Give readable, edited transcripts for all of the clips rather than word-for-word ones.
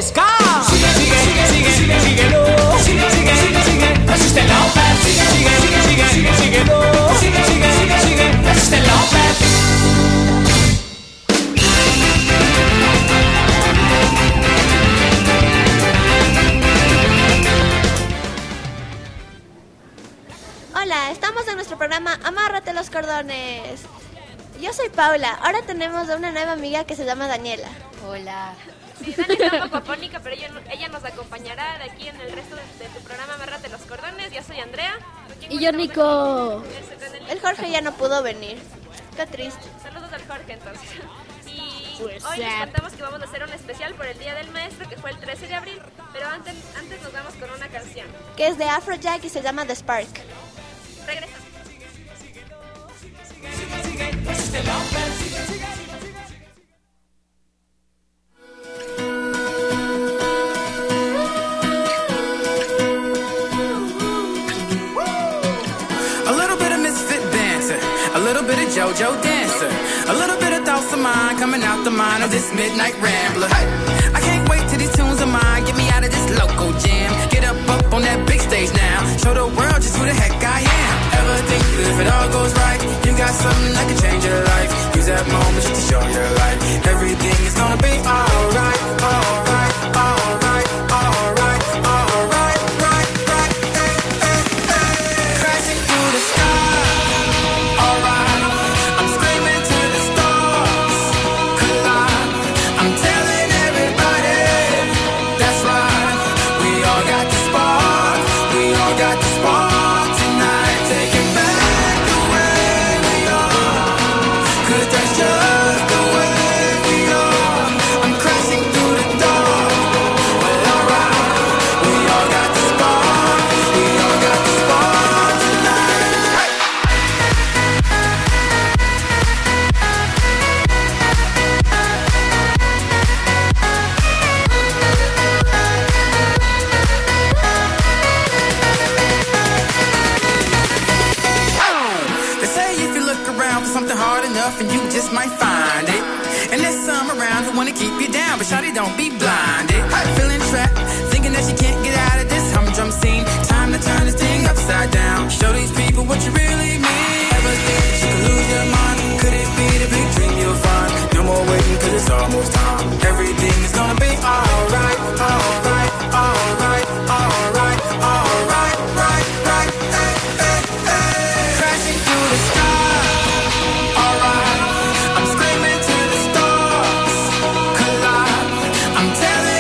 ska. Sigue, sigue, sigue, sigue, síguelo. Sigue, sigue, sigue, sigue, resiste López. Sigue, sigue, sigue, sigue, sigue, síguelo. Sigue, sigue, sigue, sigue, resiste López. Hola, estamos en nuestro programa Amárrate los cordones. Yo soy Paula, ahora tenemos a una nueva amiga que se llama Daniela. Hola. Sí, Dani está un poco apónica, pero ella nos acompañará de aquí en el resto de tu programa Amárrate los cordones. Yo soy Andrea. Y yo, Nico. El Jorge ya no pudo venir. Qué triste. Saludos al Jorge, entonces. Y Pues hoy les contamos que vamos a hacer un especial por el Día del Maestro, que fue el 13 de abril. Pero antes nos vamos con una canción. Que es de Afrojack y se llama The Spark. Regresamos. A little bit of misfit dancer, a little bit of JoJo dancer, a little bit of thoughts of mine coming out the mind of this midnight rambler. I can't wait till these tunes of mine get me out of this local jam. Get up on that big stage now, show the world just who the heck I am. Ever think that if it all goes right, you got something that can change your life? Use that moment just to show your light. Everything is gonna be alright, alright, alright, alright, alright, right, right, hey, hey, hey. Crashing through the sky, alright. I'm screaming to the stars, collide. I'm telling everybody, that's right. We all got the spark, we all got the spark tonight. Taking back the way we are, 'cause that's just the way we are. I'm crashing through the door, well alright. We all got the spark, we all got the spark tonight. Hey! They say if you look around for something hard enough and you just might find it. And there's some around who wanna keep you down, but shawty don't be blinded. Feeling trapped, thinking that you can't get out of this humdrum scene. Time to turn this thing upside down. Show these people what you really mean. Ever think that you could lose your mind? Could it be the big dream you'll find? No more waiting 'cause it's almost time. Everything is gonna be alright, alright, alright, alright, alright, right, right, hey, hey, hey. Crashing through the sky, alright. I'm screaming to the stars, collide. I'm telling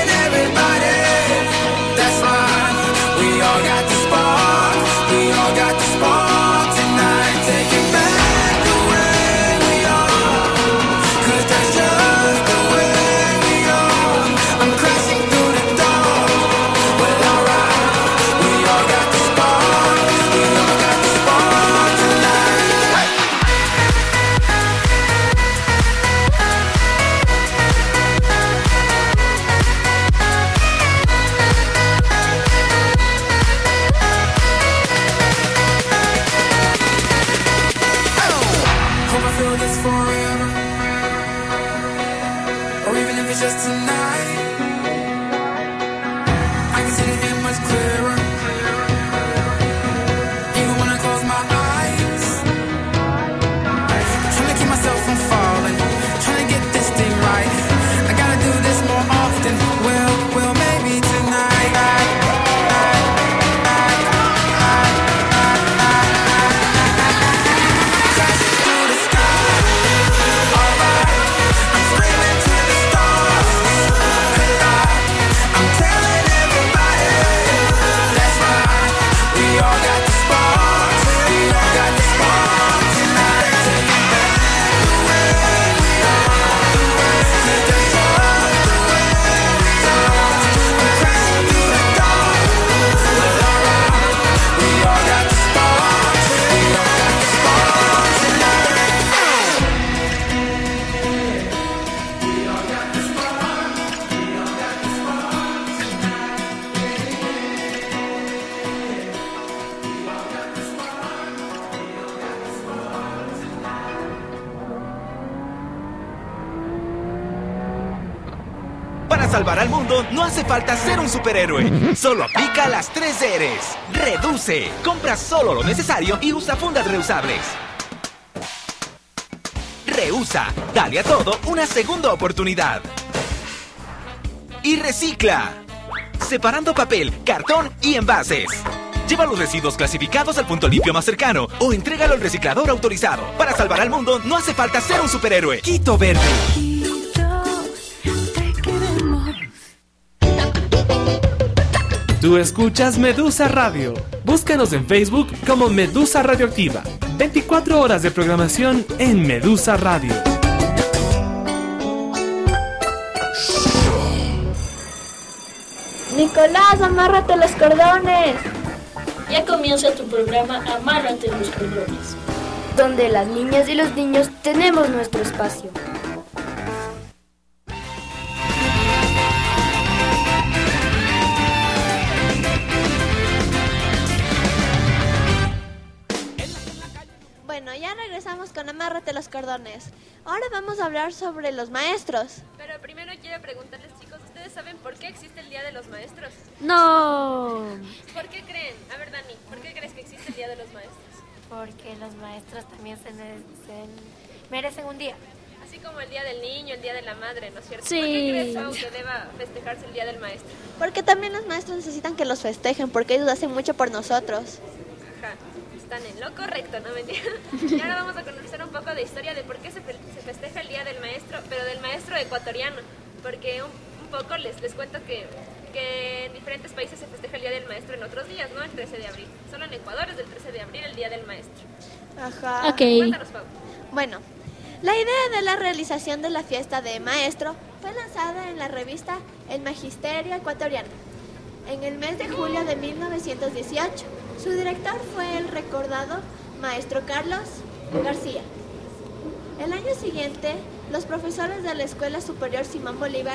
salvar al mundo no hace falta ser un superhéroe. Solo aplica las 3 Rs. Reduce. Compra solo lo necesario y usa fundas reusables. Reusa. Dale a todo una segunda oportunidad. Y recicla. Separando papel, cartón y envases. Lleva los residuos clasificados al punto limpio más cercano o entrégalo al reciclador autorizado. Para salvar al mundo no hace falta ser un superhéroe. Quito Verde. Tú escuchas Medusa Radio. Búscanos en Facebook como Medusa Radioactiva. 24 horas de programación en Medusa Radio. Nicolás, amárrate los cordones. Ya comienza tu programa Amárrate los cordones, donde las niñas y los niños tenemos nuestro espacio. Bueno, ya regresamos con Amárrate los cordones. Ahora vamos a hablar sobre los maestros. Pero primero quiero preguntarles, chicos, ¿ustedes saben por qué existe el Día de los Maestros? No. ¿Por qué creen? A ver, Dani, ¿por qué crees que existe el Día de los Maestros? Porque los maestros también se merecen un día. Así como el Día del Niño, el Día de la Madre, ¿no es cierto? Sí. ¿Por qué crees, Pau, que deba festejarse el Día del Maestro? Porque también los maestros necesitan que los festejen, porque ellos hacen mucho por nosotros. Ajá, están en lo correcto, no mentira. Y ahora vamos a conocer un poco de historia de por qué se festeja el Día del Maestro, pero del maestro ecuatoriano. Porque un poco les cuento que en diferentes países se festeja el Día del Maestro en otros días, ¿no? El 13 de abril. Solo en Ecuador es del 13 de abril el Día del Maestro. Ajá. Ok. Cuéntanos, Pau. Bueno, la idea de la realización de la fiesta de maestro fue lanzada en la revista El Magisterio Ecuatoriano en el mes de julio de 1918. Su director fue el recordado maestro Carlos García. El año siguiente, los profesores de la Escuela Superior Simón Bolívar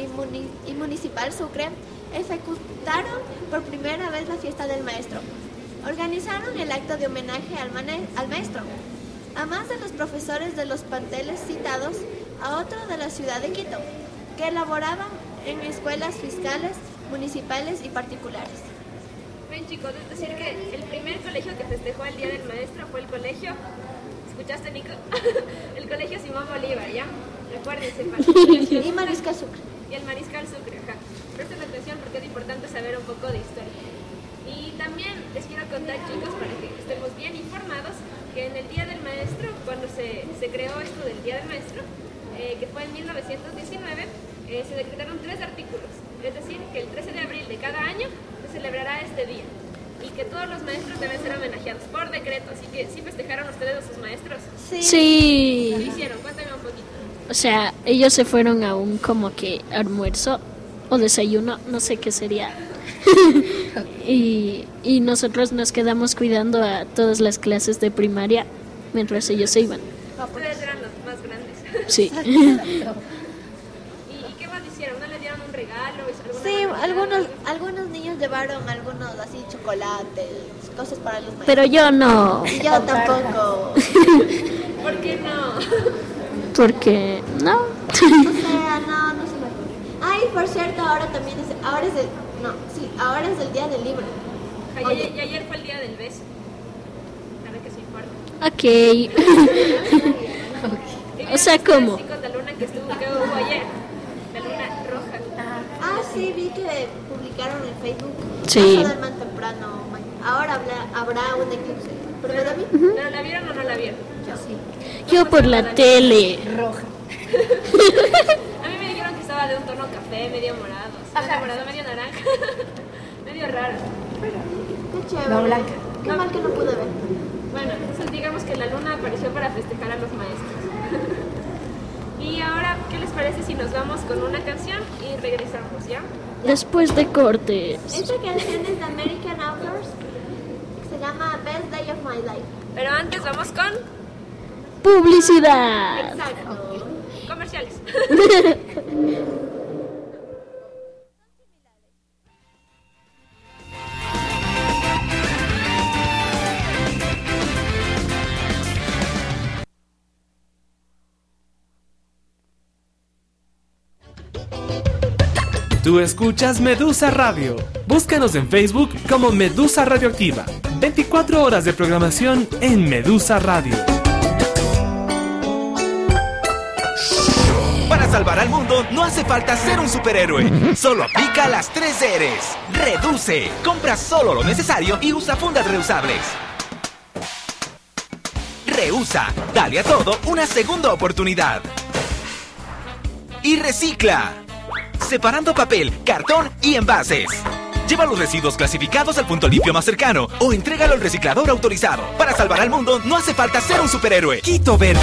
y Municipal Sucre ejecutaron por primera vez la fiesta del maestro. Organizaron el acto de homenaje al maestro. A más de los profesores de los planteles citados, a otro de la ciudad de Quito, que elaboraban en escuelas fiscales, municipales y particulares. Ven, chicos, es decir que el primer colegio que festejó el Día del Maestro fue el colegio... ¿Escuchaste, Nico? El colegio Simón Bolívar, ¿ya? Recuérdense, Y Mariscal Sucre. Y el Mariscal Sucre, ajá. Presten atención porque es importante saber un poco de historia. Y también les quiero contar, chicos, para que estemos bien informados, que en el Día del Maestro, cuando se creó esto del Día del Maestro, que fue en 1919, se decretaron 3 artículos. Es decir, que el 13 de abril de cada año se celebrará este día. Y que todos los maestros deben ser homenajeados por decreto. Así que, ¿sí festejaron ustedes a sus maestros? ¿Qué Sí. hicieron? Cuéntame un poquito. O sea, ellos se fueron a un como que almuerzo o desayuno, no sé qué sería. y nosotros nos quedamos cuidando a todas las clases de primaria mientras ellos se iban. Ustedes eran los más grandes. Sí. ¿Y qué más hicieron? ¿No les dieron un regalo? Sí, algunos niños llevaron algunos así chocolates, cosas para los maestros. Pero yo no. Y yo tampoco. ¿Por qué no? Porque no. O sea, no se me ocurre. Ay, por cierto, ahora también ahora es el día del libro. Y ayer fue el día del beso. Para que se informe. Ok. O sea, ¿cómo? Chicos de Luna que hubo ayer. La luna roja. Ah, sí, vi que publicaron en Facebook. Sí. Paso del man temprano. Ahora habrá un eclipse. ¿Pero me da a mí? ¿Pero la vieron o no la vieron? Yo sí. Yo por la tele. Roja. A mí me dijeron que estaba de un tono café, medio morado, medio naranja, medio raro. Qué chévere. No, blanca. Qué mal que no pude ver. Bueno, entonces digamos que la luna apareció para festejar a los maestros. Y ahora, ¿qué les parece si nos vamos con una canción y regresamos, ya? Después de cortes. Esta canción es de American Authors. Se llama Best Day of My Life. Pero antes vamos con Publicidad. Exacto. comerciales. Tú escuchas Medusa Radio. Búscanos en Facebook como Medusa Radioactiva. 24 horas de programación en Medusa Radio. Para salvar al mundo no hace falta ser un superhéroe. Solo aplica las 3 R's. Reduce. Compra solo lo necesario y usa fundas reusables. Reusa. Dale a todo una segunda oportunidad. Y recicla. Separando papel, cartón y envases. Lleva los residuos clasificados al punto limpio más cercano o entrégalo al reciclador autorizado. Para salvar al mundo no hace falta ser un superhéroe. Quito Verde.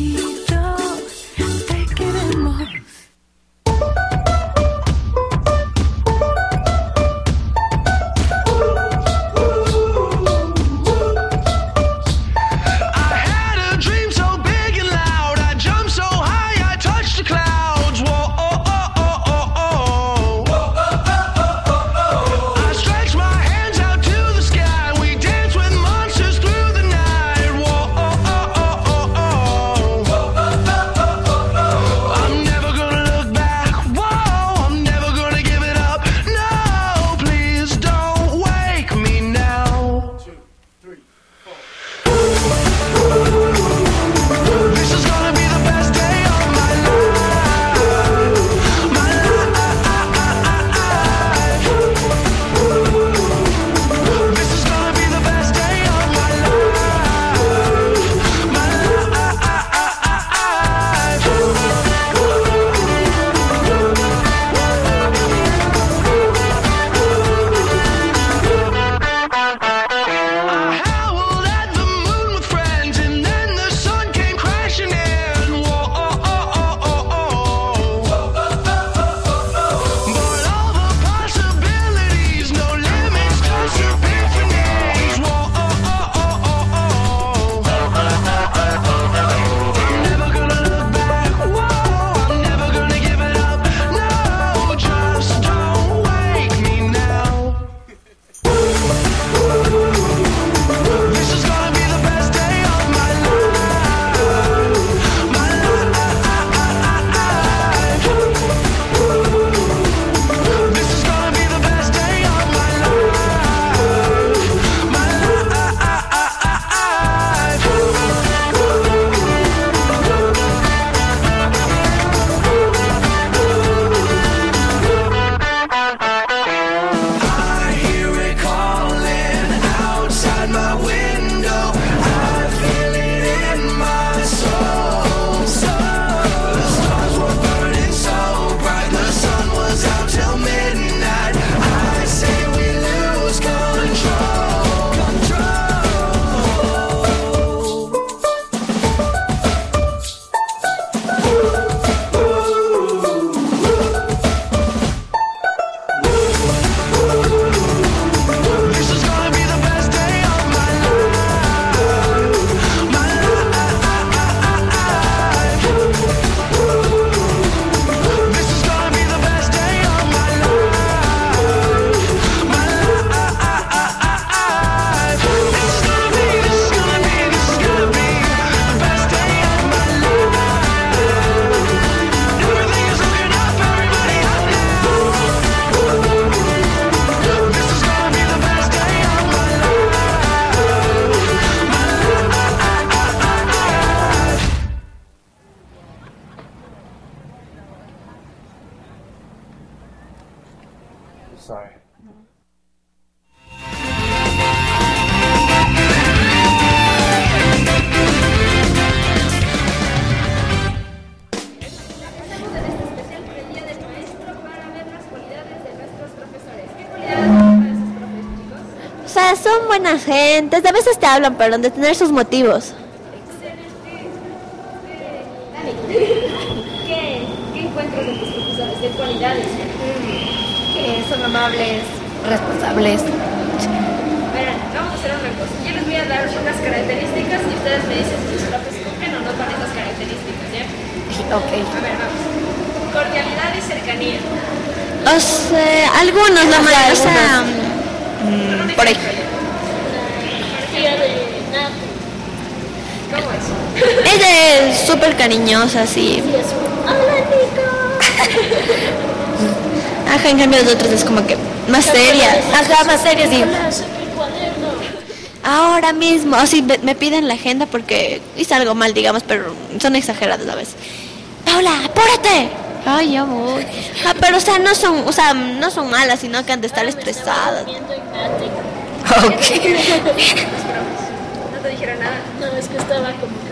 Sorry. O sea, son buenas gentes, a veces te hablan, pero de tener sus motivos. ¿Qué encuentras de tus profesores? ¿De cualidades? Que son amables, responsables. Verán, vamos a hacer una cosa. Yo les voy a dar unas características y ustedes me dicen si sus profes cumplen o no con esas características, ¿ya? Ok. A ver, vamos. Cordialidad y cercanía. O sea, algunos, la mayoría, o sea, por ahí. ¿Cómo es? Ella es súper cariñosa, sí. Hola, Nico. Ajá, en cambio de otros es como que más serias. Ajá, más serias, sí. Ahora mismo, así me piden la agenda porque hice algo mal, digamos, pero son exageradas a veces. Paula, apúrate. Ay, ya voy. Ah, pero no son malas, sino que han de estar estresadas. Ok. ¿No te dijeron nada? No, es que estaba como que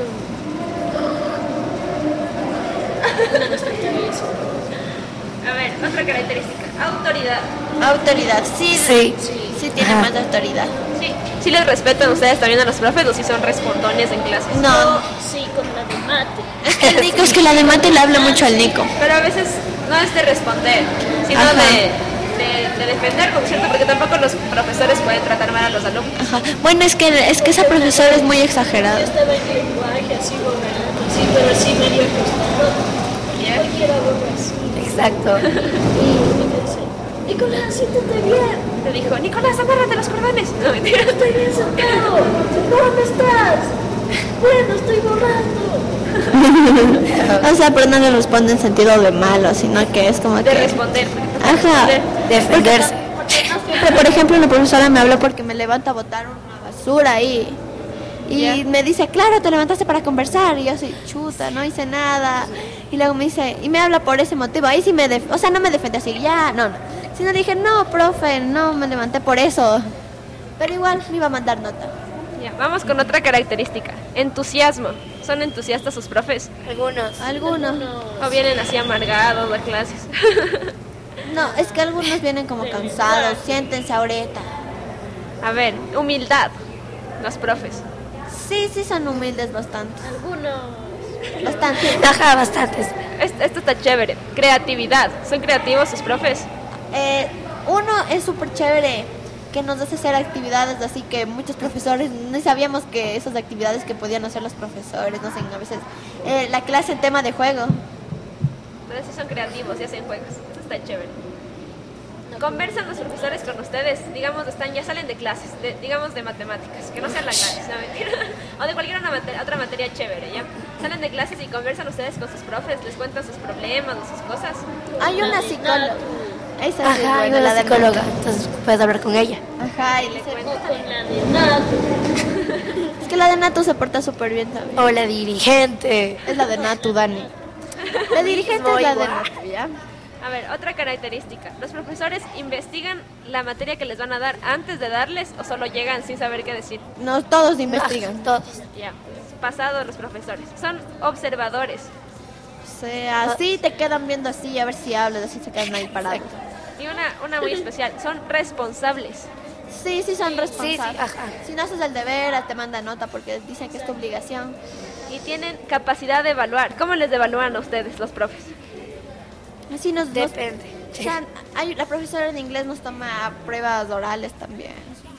una nostalgia de eso. A ver, otra característica. Autoridad. Autoridad, sí tiene Ajá. más autoridad. Sí les respetan ustedes también a los profes o si son respondones en clases. No, Sí, con la de mate. el Nico es que la de mate le habla mucho al Nico. Pero a veces no es de responder, sino Ajá. de defender, como cierto, porque tampoco los profesores pueden tratar mal a los alumnos. Ajá. Bueno, es que esa profesora es muy exagerada. Estaba en lenguaje, así borrando, sí, pero así medio acostado. ¿Ya? Cualquiera borra así. Exacto. Y me dice, Nicolás, siéntate bien. Te dijo, Nicolás, amárrate los cordones. No, mentira. Estoy bien sentado. ¿Dónde estás? Bueno, estoy borrando. O sea, pero no le responde en sentido de malo, sino que es como De que... responder. Ajá. Defenderse. Pero, por ejemplo, una profesora me habló porque me levanta a botar una basura ahí. Y Ya. me dice, claro, te levantaste para conversar. Y yo soy chuta, no hice nada. Y luego me dice, y me habla por ese motivo. Ahí sí o sea, no me defiende así, ya, no. Sino dije, no, profe, no me levanté por eso. Pero igual me iba a mandar nota. Ya, vamos con otra característica. Entusiasmo. ¿Son entusiastas sus profes? Algunos. ¿O vienen así amargados a clases? No, es que algunos vienen como cansados. Siéntense ahorita. A ver, humildad. Los profes. Sí, son humildes bastante. Algunos. Bastante. Ajá, bastantes. Esto está chévere. Creatividad. ¿Son creativos sus profes? Uno es súper chévere que nos hace hacer actividades así que muchos profesores no sabíamos que esas actividades que podían hacer los profesores, no sé, a veces la clase en tema de juego. Entonces sí son creativos y hacen juegos. Eso está chévere. Conversan los profesores con ustedes, digamos, ya salen de clases, digamos de matemáticas, que no sean la clase, no mentira, o de cualquier otra materia chévere, ¿ya? Salen de clases y conversan ustedes con sus profes, les cuentan sus problemas o sus cosas. Hay una psicóloga. Esa sí es Ajá, hay buena, una de psicóloga, entonces puedes hablar con ella. Ajá, y le Con cuento. la de Nato. Es que la de Natu se porta súper bien también. O la dirigente. Es la de Natu, Dani. La dirigente es la de Natu, ¿ya? A ver, otra característica. ¿Los profesores investigan la materia que les van a dar antes de darles o solo llegan sin saber qué decir? No, todos investigan. Todos. Ya, pasado los profesores. Son observadores. O sea, así te quedan viendo así, a ver si hablas, así se quedan ahí parados. Y una muy especial, son responsables. Sí, son responsables. Sí, ajá. Si no haces el deber, te mandan nota porque dicen que es tu obligación. Y tienen capacidad de evaluar. ¿Cómo les evalúan a ustedes, los profes? Así Depende. O sea, la profesora de inglés nos toma pruebas orales también.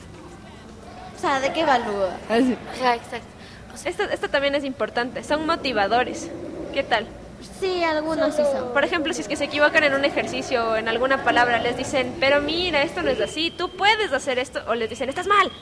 O sea, ¿de qué evalúa? Ajá, exacto. Esto también es importante. Son motivadores. ¿Qué tal? Sí, algunos sí son. Por ejemplo, si es que se equivocan en un ejercicio o en alguna palabra, les dicen, pero mira, esto no es así, tú puedes hacer esto, o les dicen, estás mal.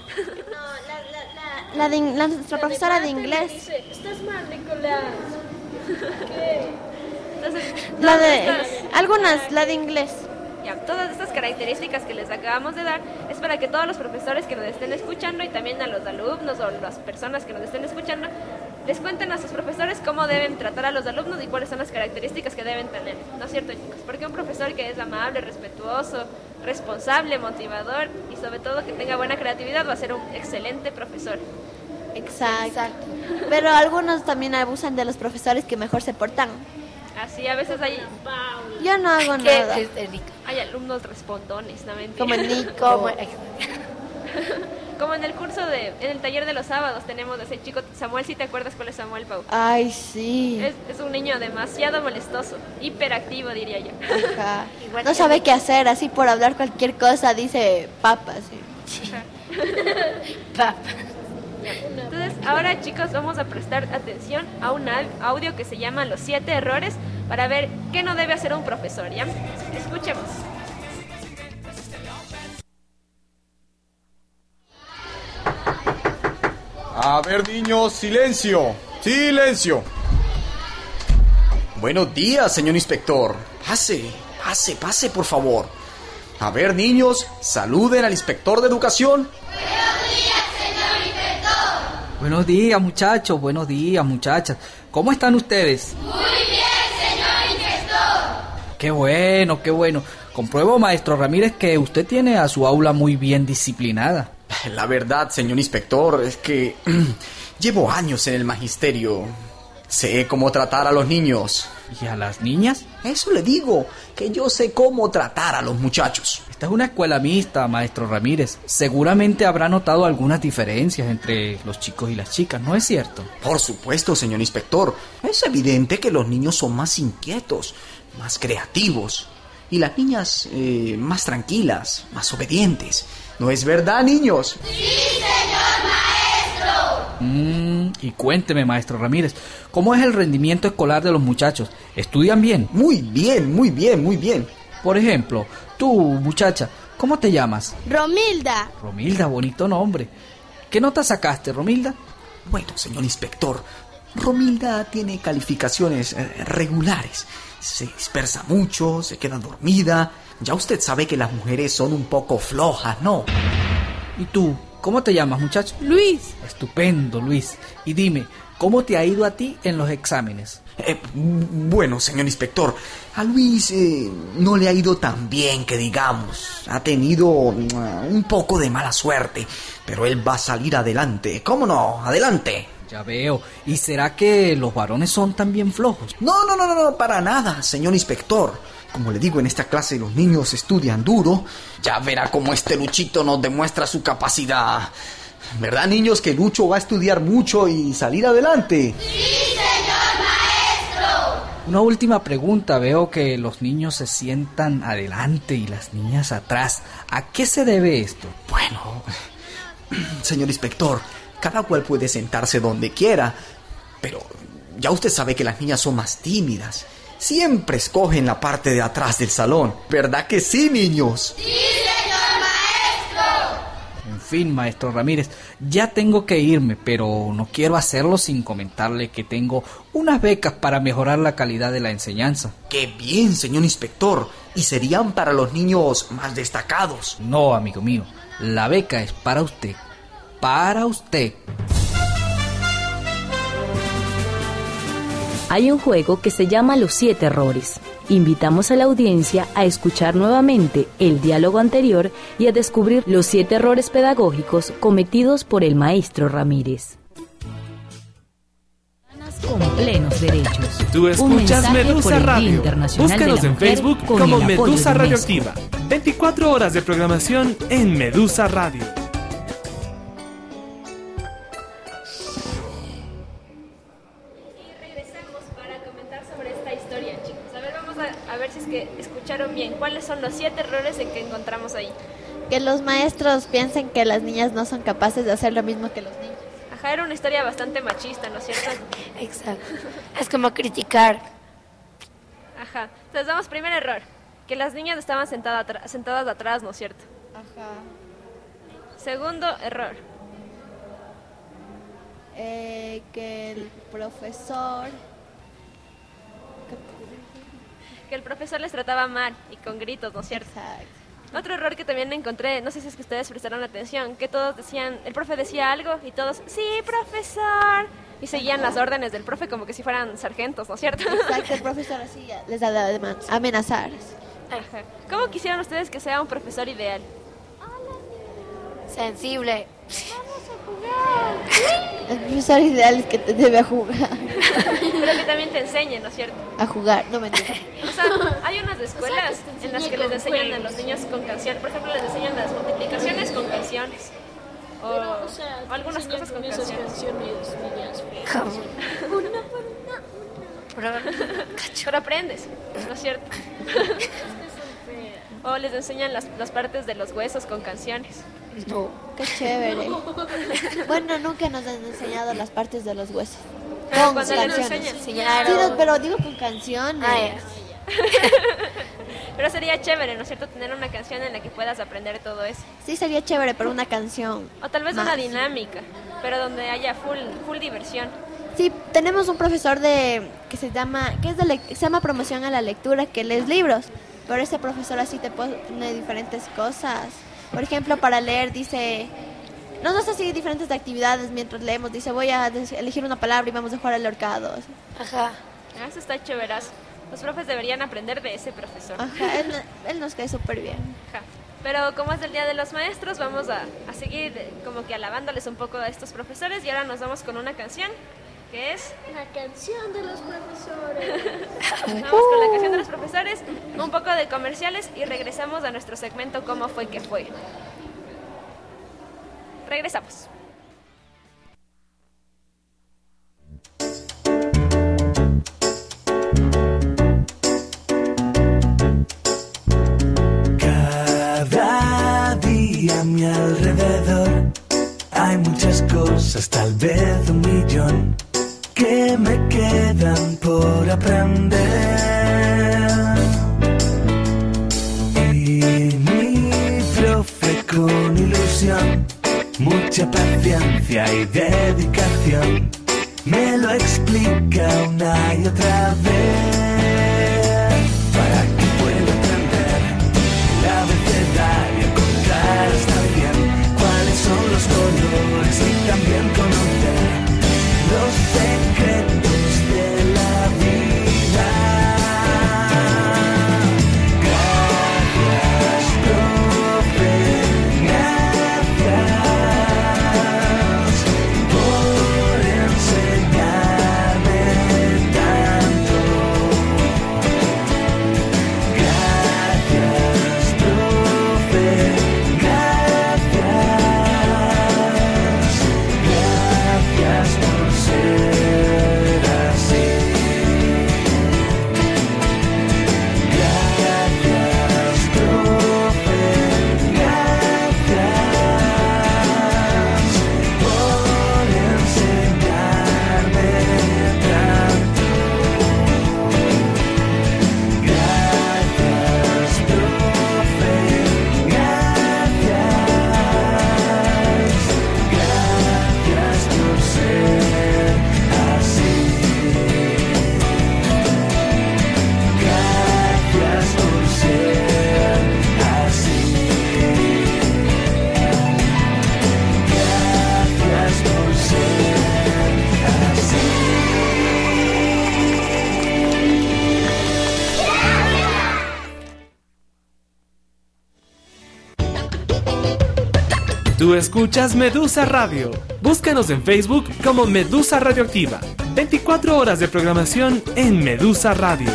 Nuestra profesora de inglés. Dice, estás mal, Nicolás. ¿Qué? Entonces, La de inglés. ya, todas estas características que les acabamos de dar es para que todos los profesores que nos estén escuchando y también a los alumnos o las personas que nos estén escuchando les cuenten a sus profesores cómo deben tratar a los alumnos y cuáles son las características que deben tener, ¿no es cierto, chicos? Porque un profesor que es amable, respetuoso, responsable, motivador y sobre todo que tenga buena creatividad va a ser un excelente profesor. Exacto. Pero algunos también abusan de los profesores que mejor se portan. Así a veces hay Yo no hago ¿Qué nada. es Erika? alumnos respondones, no mentira. Como el Nico. ¿Cómo? Como en el curso en el taller de los sábados tenemos a ese chico Samuel, ¿sí te acuerdas cuál es Samuel, Pau? Ay, sí. Es un niño demasiado molestoso, hiperactivo diría yo. Ajá. Igual No que sabe a mí. qué hacer, así por hablar cualquier cosa dice papas. Sí. Pap. Entonces, ahora chicos, vamos a prestar atención a un audio que se llama Los 7 errores para ver qué no debe hacer un profesor, ¿ya? Escuchemos. A ver, niños, silencio. Silencio. Buenos días, señor inspector. Pase, Pase, por favor. A ver, niños, saluden al inspector de educación. Buenos días, muchachos. Buenos días, muchachas. ¿Cómo están ustedes? Muy bien, señor inspector. Qué bueno, qué bueno. Compruebo, maestro Ramírez, que usted tiene a su aula muy bien disciplinada. La verdad, señor inspector, es que llevo años en el magisterio. Sé cómo tratar a los niños. ¿Y a las niñas? Eso le digo, que yo sé cómo tratar a los muchachos. Esta es una escuela mixta, maestro Ramírez. Seguramente habrá notado algunas diferencias entre los chicos y las chicas, ¿no es cierto? Por supuesto, señor inspector. Es evidente que los niños son más inquietos, más creativos. Y las niñas más tranquilas, más obedientes. ¿No es verdad, niños? Sí, señor maestro. Y cuénteme, maestro Ramírez, ¿cómo es el rendimiento escolar de los muchachos? ¿Estudian bien? Muy bien, muy bien, muy bien. Por ejemplo, tú, muchacha, ¿cómo te llamas? Romilda. Romilda, bonito nombre. ¿Qué nota sacaste, Romilda? Bueno, señor inspector, Romilda tiene calificaciones regulares. Se dispersa mucho, se queda dormida. Ya usted sabe que las mujeres son un poco flojas, ¿no? ¿Y tú? ¿Cómo te llamas, muchacho? Luis. Estupendo, Luis. Y dime, ¿cómo te ha ido a ti en los exámenes? Bueno, señor inspector, a Luis no le ha ido tan bien que digamos. Ha tenido un poco de mala suerte, pero él va a salir adelante. ¿Cómo no? ¡Adelante! Ya veo. ¿Y será que los varones son también flojos? No, para nada, señor inspector. Como le digo, en esta clase los niños estudian duro. Ya verá cómo este Luchito nos demuestra su capacidad. ¿Verdad, niños, que Lucho va a estudiar mucho y salir adelante? Sí, señor maestro. Una última pregunta. Veo que los niños se sientan adelante y las niñas atrás. ¿A qué se debe esto? Bueno, señor inspector, cada cual puede sentarse donde quiera, pero ya usted sabe que las niñas son más tímidas. Siempre escogen la parte de atrás del salón. ¿Verdad que sí, niños? Sí, señor maestro. En fin, maestro Ramírez, ya tengo que irme, pero no quiero hacerlo sin comentarle que tengo unas becas para mejorar la calidad de la enseñanza. ¡Qué bien, señor inspector! ¿Y serían para los niños más destacados? No, amigo mío, la beca es para usted. Para usted. Hay un juego que se llama Los 7 Errores. Invitamos a la audiencia a escuchar nuevamente el diálogo anterior y a descubrir los 7 errores pedagógicos cometidos por el maestro Ramírez. Con plenos derechos. Tú escuchas Medusa Radio. Búscanos en Facebook como Medusa Radioactiva. 24 horas de programación en Medusa Radio. A ver si es que escucharon bien. ¿Cuáles son los 7 errores en que encontramos ahí? Que los maestros piensen que las niñas no son capaces de hacer lo mismo que los niños. Ajá, era una historia bastante machista, ¿no es cierto? Exacto. Es como criticar. Ajá. Entonces vamos, primer error. Que las niñas estaban sentadas atrás, ¿no es cierto? Ajá. Segundo error. Que el profesor... Que el profesor les trataba mal y con gritos, ¿no es cierto? Exacto. Otro error que también encontré, no sé si es que ustedes prestaron atención, que todos decían, el profe decía algo y todos, sí, profesor, y seguían las órdenes del profe como que si fueran sargentos, ¿no es cierto? Exacto, el profesor así les da de amenazar. Ajá. ¿Cómo quisieran ustedes que sea un profesor ideal? Sensible. El profesor ideal es que te debe a jugar. Pero que también te enseñe, ¿no es cierto? A jugar, no mentira. O sea, hay unas escuelas en las que les enseñan a los niños con canciones. Por ejemplo, les enseñan las multiplicaciones con canciones. O algunas cosas con canciones. Pero aprendes, ¿no es cierto? O les enseñan las partes de los huesos con canciones. No. Qué chévere. Bueno, nunca nos han enseñado las partes de los huesos. Con canciones. Sí, pero digo con canciones. Pero sería chévere, ¿no es cierto? Tener una canción en la que puedas aprender todo eso. Sí, sería chévere, pero una canción. O tal vez una dinámica, pero donde haya full diversión. Sí, tenemos un profesor que se llama promoción a la lectura, que lee libros. pero ese profesor así te pone diferentes cosas. Por ejemplo, para leer dice, nos hace así diferentes actividades mientras leemos. Dice, voy a elegir una palabra y vamos a jugar al ahorcado. Ajá. Eso está chéveras. Los profes deberían aprender de ese profesor. Ajá, él nos cae súper bien. Ajá. Pero como es el Día de los Maestros, vamos a seguir como que alabándoles un poco a estos profesores. Y ahora nos vamos con una canción, que es... La canción de los profesores. Vamos con la canción de los profesores, un poco de comerciales y regresamos a nuestro segmento ¿Cómo fue que fue? Regresamos. Cada día a mi alrededor hay muchas cosas, tal vez 1,000,000, que me quedan por aprender. Y mi profe con ilusión, mucha paciencia y dedicación, me lo explica una y otra vez, para que pueda aprender el abecedario, contar hasta 100, cuáles son los colores y también conocer los secretos de la vida. Gracias, profe, gracias por enseñarme tanto. Gracias, profe, gracias. Gracias por ser así. Gracias, profe, gracias por enseñarme tanto. Gracias, profe, gracias. Gracias por ser así. Gracias por ser así. Gracias por ser así. Tú escuchas Medusa Radio. Búscanos en Facebook como Medusa Radioactiva. 24 horas de programación en Medusa Radio.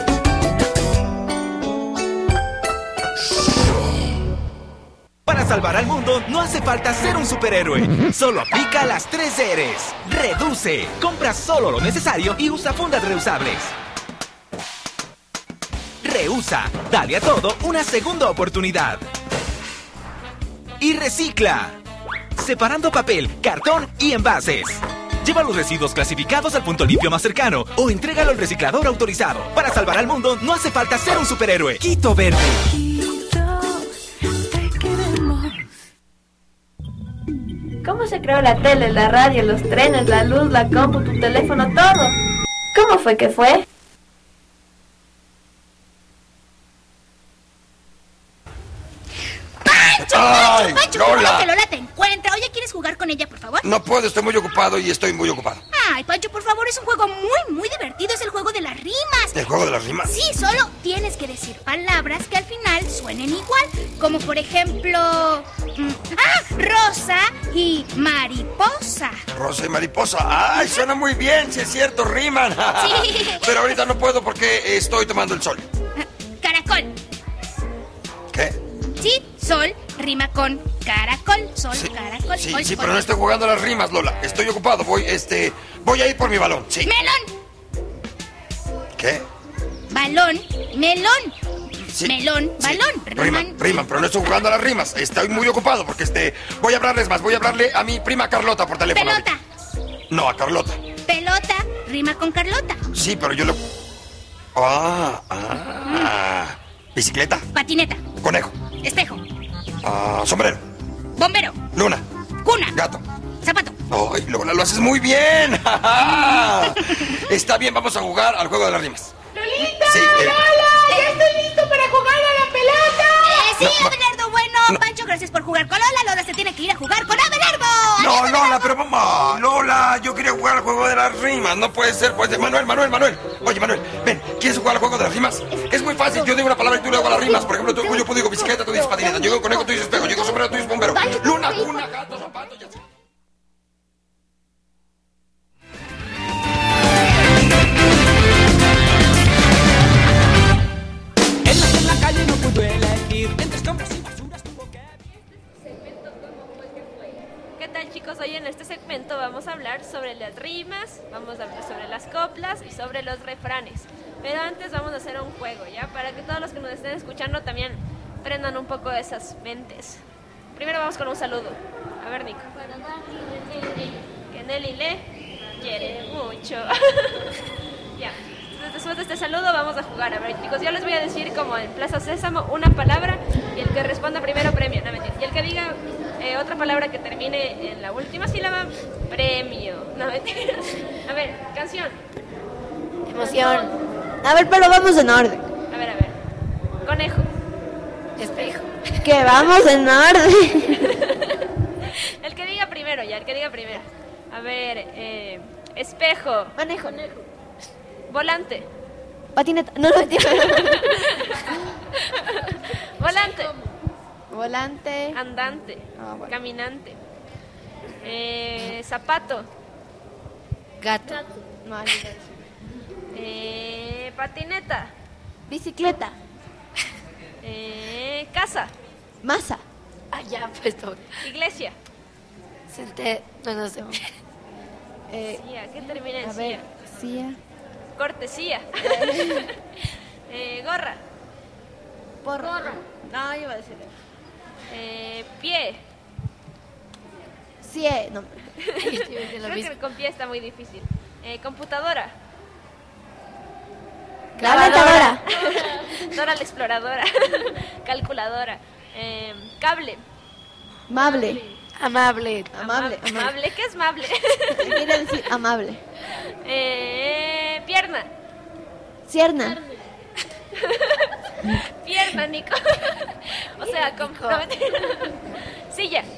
Para salvar al mundo no hace falta ser un superhéroe. Solo aplica las 3 R's. Reduce. Compra solo lo necesario y usa fundas reusables. Reusa. Dale a todo una segunda oportunidad. Y recicla. Separando papel, cartón y envases. Lleva los residuos clasificados al punto limpio más cercano o entrégalo al reciclador autorizado. Para salvar al mundo no hace falta ser un superhéroe. Quito Verde. ¿Cómo se creó la tele, la radio, los trenes, la luz, la compu, tu teléfono, todo? ¿Cómo fue que fue? ¡Ay, Pancho, Lola! que Lola te encuentra. Oye, ¿quieres jugar con ella, por favor? No puedo, estoy muy ocupado y estoy muy ocupado. Ay, Pancho, por favor, es un juego muy divertido. Es el juego de las rimas. ¿El juego de las rimas? Sí, solo tienes que decir palabras que al final suenen igual. Como por ejemplo... rosa y mariposa. Rosa y mariposa. ¡Ay, suena muy bien! Sí, es cierto, riman. Sí. Pero ahorita no puedo porque estoy tomando el sol. Caracol. ¿Qué? Sí, sol rima con caracol. Sol, Sí, caracol. Sí, sol, sí, sol. pero no estoy jugando a las rimas, Lola. Estoy ocupado. Voy a ir por mi balón. Sí. Melón. ¿Qué? Balón, melón. Sí. Melón, Sí. balón. Riman, pero no estoy jugando a las rimas. Estoy muy ocupado porque voy a hablarles más. Voy a hablarle a mi prima Carlota por teléfono. Pelota. No, a Carlota. Pelota rima con Carlota. Sí, pero yo lo... Bicicleta. Patineta. Conejo. Espejo. Sombrero. Bombero. Luna. Cuna. Gato. Zapato. ¡Ay, Lola, lo haces muy bien! Está bien, vamos a jugar al juego de las rimas. ¡Lolita! Sí, ¡Lola! ¡Ya estoy listo para jugar a la Sí, Abelardo, bueno, Pancho, gracias por jugar con Lola. Lola se tiene que ir a jugar con Abelardo. No, Lola, pero mamá. Lola, yo quería jugar al juego de las rimas. No puede ser, pues. Manuel. Oye, Manuel, ven, ¿quieres jugar al juego de las rimas? Es muy fácil. Yo digo una palabra y tú le hago las rimas. Por ejemplo, yo digo bicicleta, tú dices patineta. Yo digo conejo, tú dices espejo. Yo digo sombrero, tú dices bombero. Luna, cuna, gato, zapato, ya sé. En la calle no pudo elegir, entre escombros y basuras tuvo que... ¿Qué tal, chicos? Hoy en este segmento vamos a hablar sobre las rimas, vamos a hablar sobre las coplas y sobre los refranes. Pero antes vamos a hacer un juego, ¿ya? Para que todos los que nos estén escuchando también prendan un poco de esas mentes. Primero vamos con un saludo. A ver, Nico. Que Nelly le quiere mucho. Ya. Entonces, después de este saludo vamos a jugar. A ver, chicos, yo les voy a decir como en Plaza Sésamo una palabra y el que responda primero premio. No, mentira. Y el que diga otra palabra que termine en la última sílaba, premio. No, mentira. A ver, canción. Emoción. A ver, pero vamos en orden. A ver. Conejo. Espejo. Que vamos en orden. El que diga primero, ya, el que diga primero. A ver, espejo. Manejo. Volante. Patineta. No, mentira. Volante. Volante. Andante. Bueno. Caminante. Zapato. Gato. No, patineta. bicicleta. Casa. Masa. Allá, pues todo. Iglesia. Senté. No sé. Silla. ¿Qué termina en A silla? ver, silla. Cortesía. Gorra. Porro. No, yo iba a decir. Pie. Sie. No. Creo que con pie está muy difícil. Computadora. Grabadora. Dora la exploradora. Calculadora. Cable. Amable. Amable. Amable. ¿Qué es amable? Quiere decir amable. Pierna. Cierna. Pierna, Nico. O sea, silla.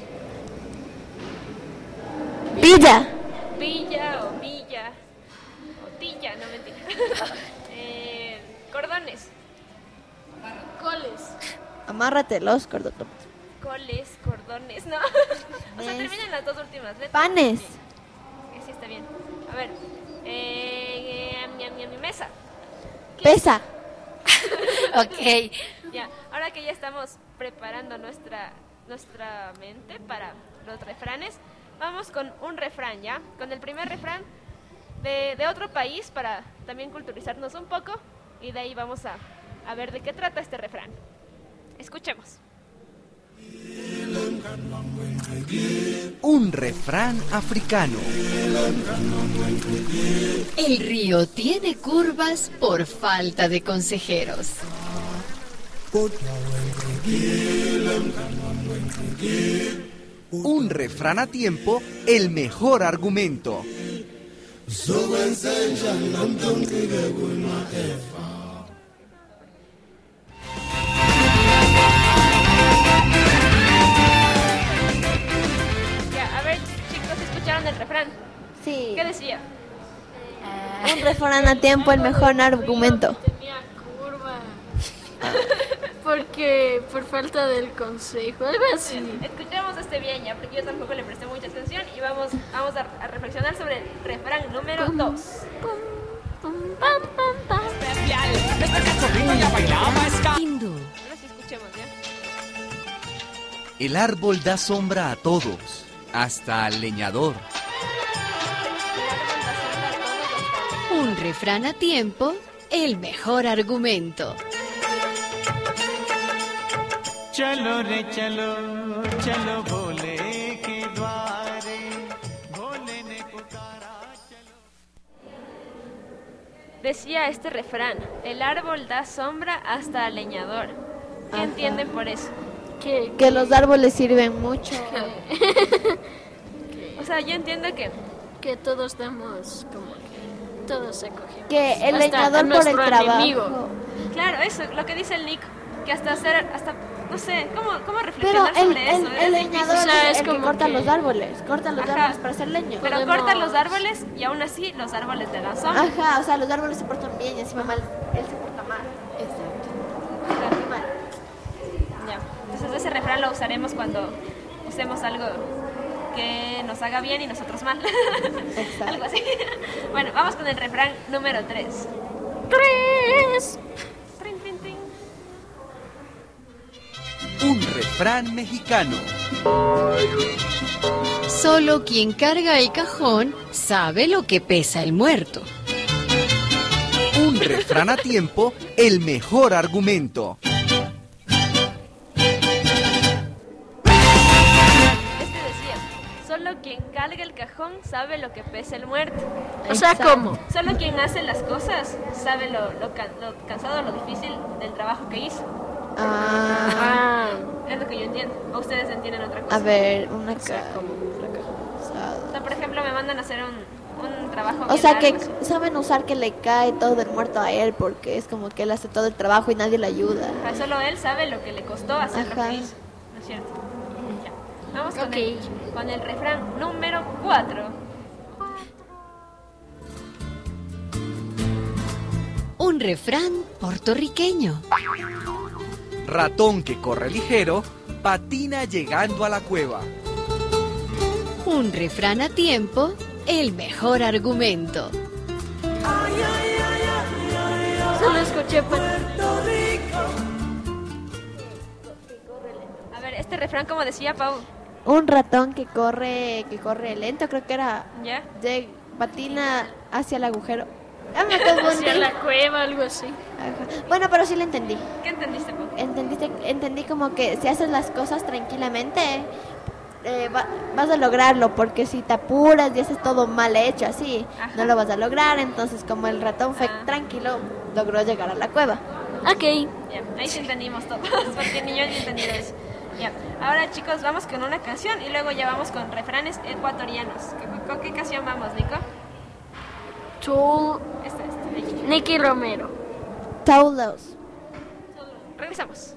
Villa. Villa o milla. O tilla, no mentira. Cordones. Coles. Amárrate los cordones. Coles, cordones, no. O sea, terminan las dos últimas letras. Panes. Sí, está bien. A ver. Mi mesa. Pesa. Ok. Ya, ahora que ya estamos preparando nuestra mente para los refranes, vamos con un refrán, ¿ya? Con el primer refrán de otro país para también culturizarnos un poco y de ahí vamos a ver de qué trata este refrán. Escuchemos. Un refrán africano. El río tiene curvas por falta de consejeros. Un refrán a tiempo, el mejor argumento. Ya, a ver, chicos, ¿escucharon el refrán? Sí. ¿Qué decía? Un refrán a tiempo, el mejor argumento. Tenía curva. Porque por falta del consejo, algo así. Escuchemos este bien ya, porque yo tampoco le presté mucha atención y vamos a reflexionar sobre el refrán número 2. Pum, pam, pam. Este cachorrito ya bailaba ska. Ahora sí escuchemos, ¿ya? El árbol da sombra a todos, hasta al leñador. Un refrán a tiempo, el mejor argumento. चलो रे चलो चलो भोले के द्वारे भोले ने पुकारा चलो. Decía este refrán, el árbol da sombra hasta al leñador. ¿Qué entienden por eso? Que los árboles sirven mucho. O sea, yo entiendo que todos damos como que todos se cogemos. Que el Hasta leñador por el nuestro trabajo. enemigo. Claro, eso, lo que dice el Nick, que hasta no sé, ¿cómo Pero reflexionar sobre eso? el leñador O sea, es es el que como corta que- los árboles. Corta los Ajá. árboles para hacer leño. Pero Podemos- corta los árboles y aún así los árboles te dan sombra. Ajá, o sea, los árboles se portan bien y encima mal. Él se porta mal. Exacto. Mal. Ya. Entonces ese refrán lo usaremos cuando usemos algo que nos haga bien y nosotros mal. Algo así. Bueno, vamos con el refrán número 3. 3. Un refrán mexicano. Solo quien carga el cajón sabe lo que pesa el muerto. Un refrán a tiempo, el mejor argumento. Este decía, solo quien carga el cajón sabe lo que pesa el muerto. O sea, ¿cómo? Solo quien hace las cosas sabe lo cansado, lo difícil del trabajo que hizo. Ah. Es lo que yo entiendo. ¿O ustedes entienden otra cosa? A ver, una O sea, como O sea, por ejemplo, me mandan a hacer un trabajo O bien sea, que largo. saben usar que le cae todo el muerto a él porque es como que él hace todo el trabajo y nadie le ayuda. Solo él sabe lo que le costó hacer lo Ajá. que hizo. ¿No es cierto? Ya. Vamos con, Ok. con el refrán número 4. Un refrán puertorriqueño. Ratón que corre ligero, patina llegando a la cueva. Un refrán a tiempo, el mejor argumento. Solo escuché A ver, este refrán, como decía Pau. Un ratón que corre lento, creo que era. ¿Ya? Patina hacia el agujero. Ah, me confundí. hacia la cueva, algo así. Ajá. Bueno, pero sí lo entendí. ¿Qué entendiste, Pau? Entendí como que si haces las cosas tranquilamente, vas a lograrlo, porque si te apuras y haces todo mal hecho así, no lo vas a lograr. Entonces, como el ratón fue tranquilo, logró llegar a la cueva. Ok. Ya, ahí sí entendimos todos, porque ni yo ni he entendido eso. Ya, ahora chicos, vamos con una canción y luego ya vamos con refranes ecuatorianos. ¿Con qué canción vamos, Nico? Tú. Esta. Nicky Romero. Taulos. Regresamos.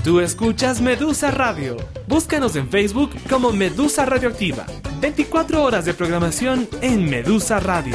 Tú escuchas Medusa Radio. Búscanos en Facebook como Medusa Radioactiva. 24 horas de programación en Medusa Radio.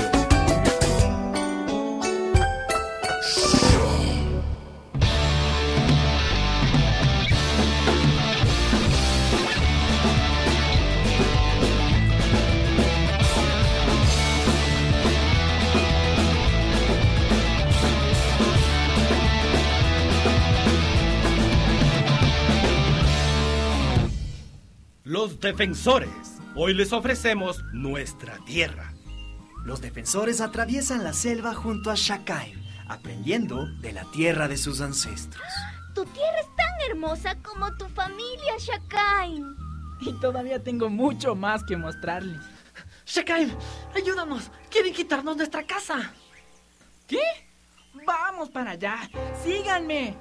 Los defensores. Hoy les ofrecemos nuestra tierra. Los defensores atraviesan la selva junto a Shakaim, aprendiendo de la tierra de sus ancestros. Tu tierra es tan hermosa como tu familia, Shakaim. Y todavía tengo mucho más que mostrarles. Shakaim, ayúdanos. Quieren quitarnos nuestra casa. ¿Qué? Vamos para allá. Síganme.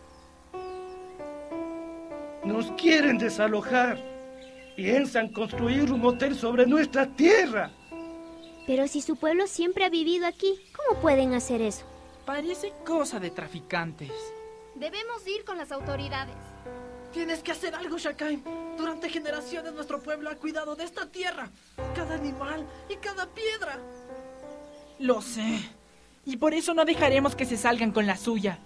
Nos quieren desalojar. Piensan construir un hotel sobre nuestra tierra. Pero si su pueblo siempre ha vivido aquí, ¿cómo pueden hacer eso? Parece cosa de traficantes. Debemos ir con las autoridades. Tienes que hacer algo, Shakaim. Durante generaciones nuestro pueblo ha cuidado de esta tierra. Cada animal y cada piedra. Lo sé. Y por eso no dejaremos que se salgan con la suya.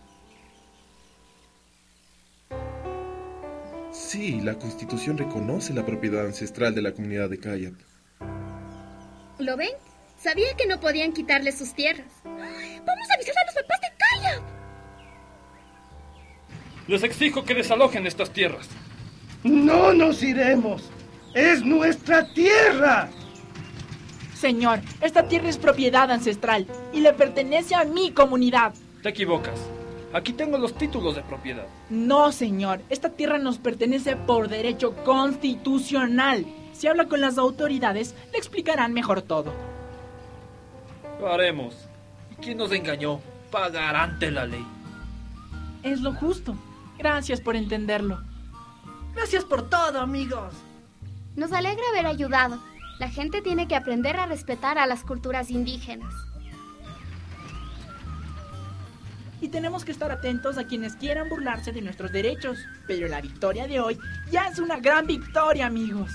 Sí, la Constitución reconoce la propiedad ancestral de la comunidad de Kayap. ¿Lo ven? Sabía que no podían quitarle sus tierras. ¡Vamos a avisar a los papás de Kayap! Les exijo que desalojen estas tierras. ¡No nos iremos! ¡Es nuestra tierra! Señor, esta tierra es propiedad ancestral y le pertenece a mi comunidad. Te equivocas. Aquí tengo los títulos de propiedad. No, señor. Esta tierra nos pertenece por derecho constitucional. Si habla con las autoridades, le explicarán mejor todo. Lo haremos. ¿Y quién nos engañó? Pagará ante la ley. Es lo justo. Gracias por entenderlo. Gracias por todo, amigos. Nos alegra haber ayudado. La gente tiene que aprender a respetar a las culturas indígenas. Y tenemos que estar atentos a quienes quieran burlarse de nuestros derechos. Pero la victoria de hoy ya es una gran victoria, amigos.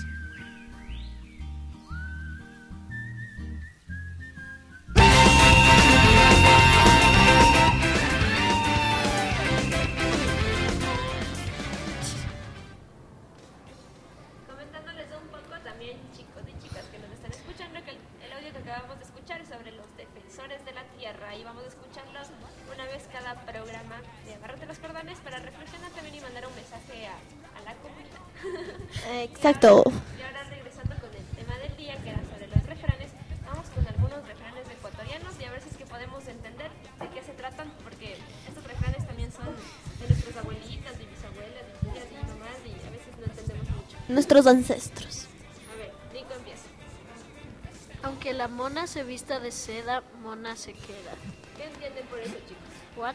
Comentándoles un poco también, chicos y chicas que nos están escuchando, que el audio que acabamos de escuchar es sobre los defensores de la tierra y vamos a escucharlos una vez cada programa de Agárrate los cordones para reflexionar también y mandar un mensaje a la comunidad. Exacto. Y ahora regresando con el tema del día, que era sobre los refranes, vamos con algunos refranes ecuatorianos y a ver si es que podemos entender de qué se tratan, porque estos refranes también son de nuestras abuelitas, de bisabuelas, de tías y mamás y a veces no entendemos mucho. Nuestros ancestros. A ver, Nico empieza. Aunque la mona se vista de seda, mona se queda. ¿Qué entienden por eso, chicos? What?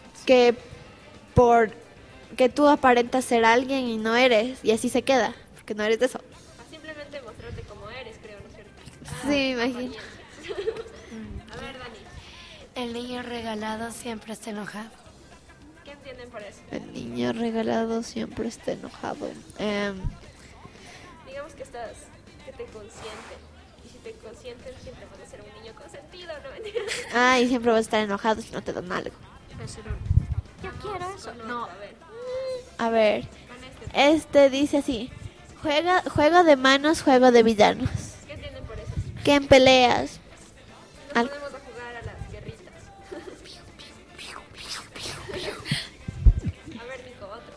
Que tú aparentas ser alguien y no eres, y así se queda, porque no eres de eso. Simplemente mostrarte como eres, creo, ¿no es cierto? Sí, me imagino. A ver, Dani. El niño regalado siempre está enojado. ¿Qué entienden por eso? El niño regalado siempre está enojado. Digamos que te consienten. Y si te consienten, siempre vas a ser un niño consentido, ¿no? Ah, y siempre vas a estar enojado si no te dan algo. Yo quiero eso. No. A ver, dice así: juego de manos, juego de villanos. ¿Qué entienden por eso? Que en peleas. No podemos jugar a las guerritas. A ver, Nico, otro.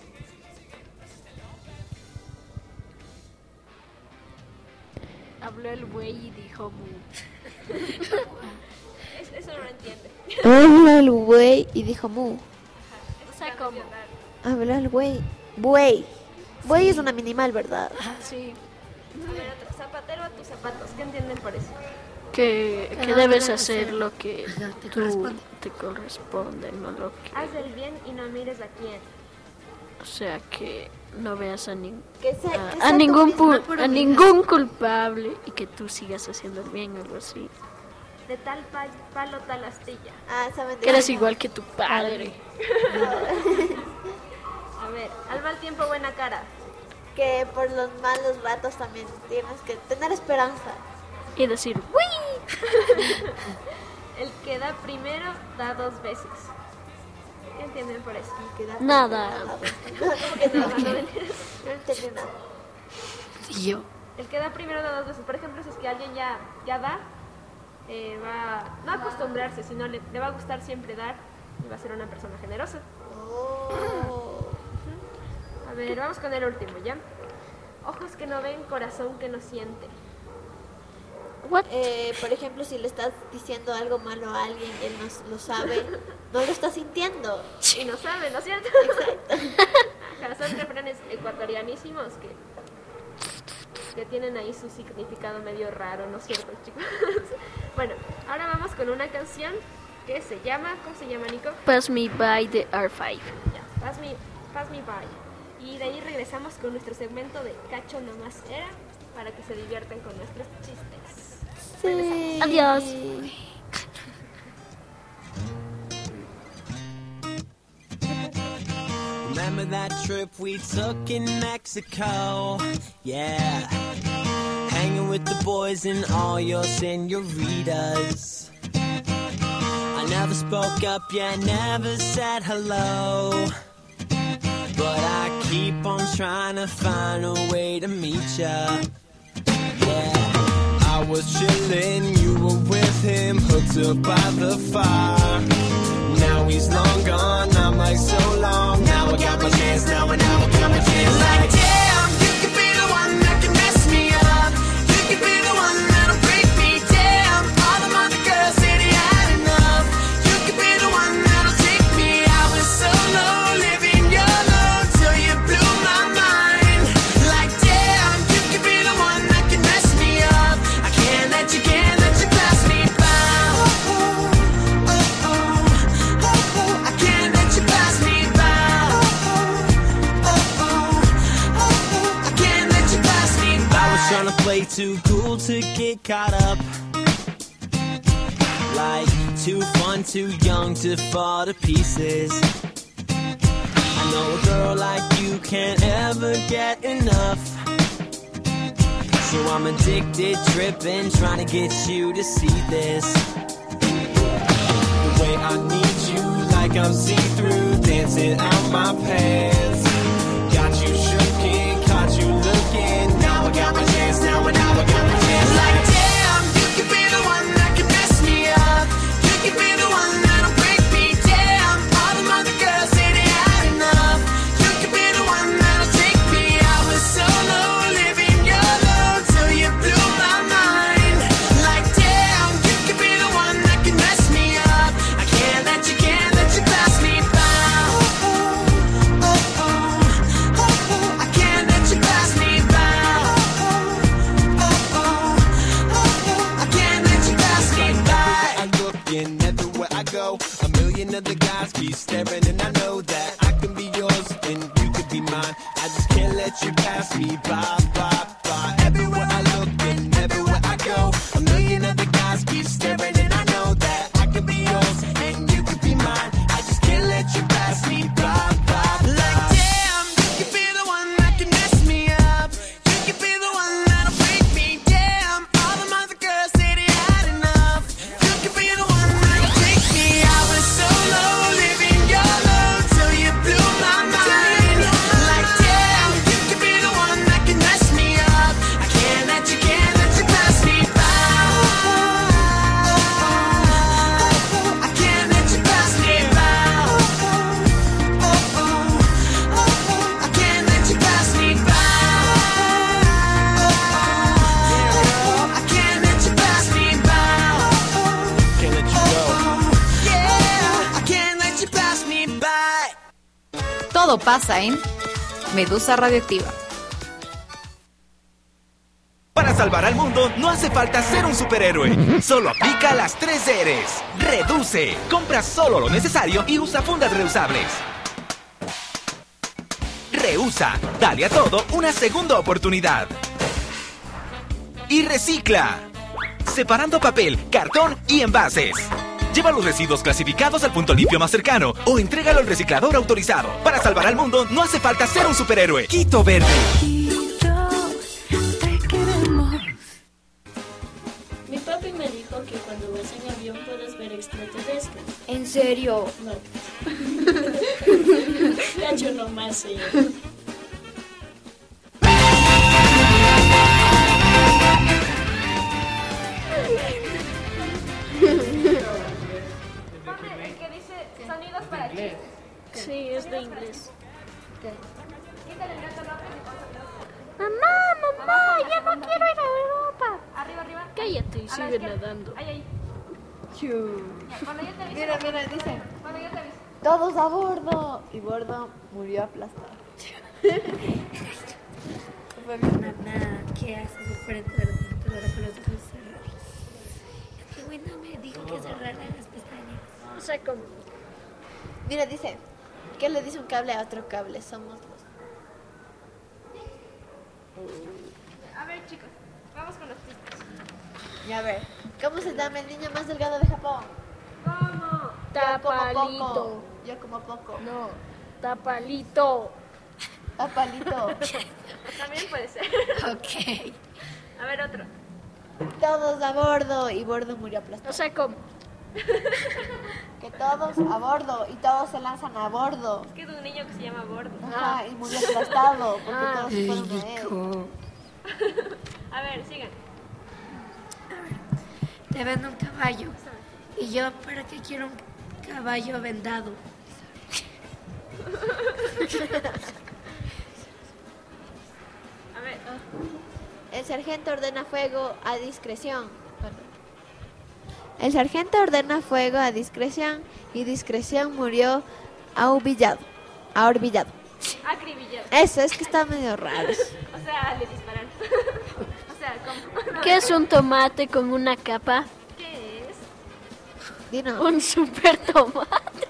Habló el buey y dijo mu. Eso no lo entiende. Habló el buey y dijo mu. O sea, como. Habló el buey. Buey. Buey es una minimal, ¿verdad? Sí. A ver, otro. Zapatero a tus zapatos. ¿Qué entienden por eso? Que debes hacer lo que te corresponde, no lo que... Haz el bien y no mires a quién. O sea, que no veas a ningún culpable y que tú sigas haciendo el bien, algo así. De tal palo, tal astilla. Ah, ¿saben? Que eres igual que tu padre. A ver, Alba mal tiempo buena cara. Que por los malos ratos también tienes que tener esperanza. Y decir, ¡uy! El que da primero da 2 veces. ¿Qué entienden por eso? Nada. ¿Cómo que nada? No entendí nada. Y yo. El que da primero da 2 veces. Por ejemplo, si es que alguien ya da, va no a acostumbrarse, sino le va a gustar siempre dar y va a ser una persona generosa. A ver, vamos con el último, ¿ya? Ojos que no ven, corazón que no siente. Por ejemplo, si le estás diciendo algo malo a alguien y él no lo sabe, no lo está sintiendo. Y no sabe, ¿no es cierto? Exacto. Son refranes ecuatorianísimos que tienen ahí su significado medio raro, ¿no es cierto, chicos? Bueno, ahora vamos con una canción que se llama, ¿cómo se llama, Nico? Pass Me By de R5. Ya, Pass Me By. Y de ahí regresamos con nuestro segmento de Cacho Nomás Era, para que se diviertan con nuestros chistes. Sí. Adiós. Remember that trip we took in Mexico? Yeah. Hanging with the boys and all your senoritas. I never spoke up, yeah, never said hello. But I keep on trying to find a way to meet ya. Yeah. I was chillin', you were with him, hooked up by the fire. Now he's long gone, I'm like so long. Now I got my chance, now I got my chance. Like damn, you could be the one that can mess me up. You could be the one that'll break me. Damn, all the other girls say they had enough. You could be the one that'll take me. I was so low, living your low till you blew my mind. Like damn, you could be the one that can mess me up. I can't let you pass me by. Trying to play too cool to get caught up. Like too fun, too young to fall to pieces. I know a girl like you can't ever get enough. So I'm addicted, tripping, trying to get you to see this. The way I need you, like I'm see-through, dancing out my pants. Got you shooking, caught you looking. Now I got my chance, now I got my chance. Like damn, you could be the one that can mess me up. You could be the one that'll break me. Damn, all the other girls say they had enough. You could be the one that'll take me. I was so low, living your low till you blew my mind. Like damn, you could be the one that can mess me up. I can't let you pass me by. I can't let you pass me by. I can't let you pass me by. I look and everywhere I go, a million other guys keep staring, and I know that I can be yours and you could be mine. I just can't let you pass me by. Everywhere I look and everywhere I go, a million other guys keep staring, and I know that I can be yours and you could be mine. I just can't let you pass me by. Like damn, you could be the one that can mess me up. You could be the one that'll break me. Damn, all the other girls say they had enough. You could be the one that'll take me. I was so low, living your low till you blew my mind. Like damn, you could be the one that can mess me up. I can't let you pass me by. I can't let you pass me by. I can't let you pass me by. I can't let you pass me by. Can't let you go. Yeah, I can't let you pass me by. Todo pasa en Medusa Radioactiva. Para salvar al mundo no hace falta ser un superhéroe. Solo aplica las 3 Rs. Reduce. Compra solo lo necesario y usa fundas reusables. Reusa. Dale a todo una segunda oportunidad. Y recicla. Separando papel, cartón y envases. Lleva los residuos clasificados al punto limpio más cercano o entrégalo al reciclador autorizado. Para salvar al mundo no hace falta ser un superhéroe. Quito Verde. Mi papi me dijo que cuando vas en avión puedes ver extraterrestres. ¿En serio? No. Cacho nomás, El que dice sonidos para chistes. Sí, es de inglés. Quítale el gato López y ponle. Mamá, ya no quiero ir a Europa. Arriba, arriba. Cállate y A la sigue izquierda. nadando. Ahí. Ya, cuando yo te avise. Mira, dice. Cuando yo te avise. Todos a bordo. Y bordo murió aplastado. Mamá, ¿qué haces de frente de repente ahora con los ojos cerrados? Qué bueno me dijo que cerrara las pestañas. O sea, como... Mira, dice. ¿Qué le dice un cable a otro cable? Somos los... A ver, chicos, vamos con los chistes. Y a ver, ¿cómo se llama el niño más delgado de Japón? ¿Cómo? Tapalito. Yo como poco. No, Tapalito. Tapalito. También puede ser. Ok. A ver, otro. Todos a bordo. Y bordo murió aplastado. O sea, ¿cómo? Que todos a bordo. Y todos se lanzan a bordo. Es que es un niño que se llama Bordo. Ajá, y murió aplastado. Porque todos se fueron a él. A ver, sigan. Te vendo un caballo. ¿Y yo para qué quiero un caballo vendado? A ver. El sargento ordena fuego a discreción. El sargento ordena fuego a discreción y discreción murió ahorvillado. Acribillado. Eso, es que está medio raro. O sea, le dispararon. O sea, ¿cómo? ¿Qué es un tomate con una capa? ¿Qué es? Dino. Un super tomate.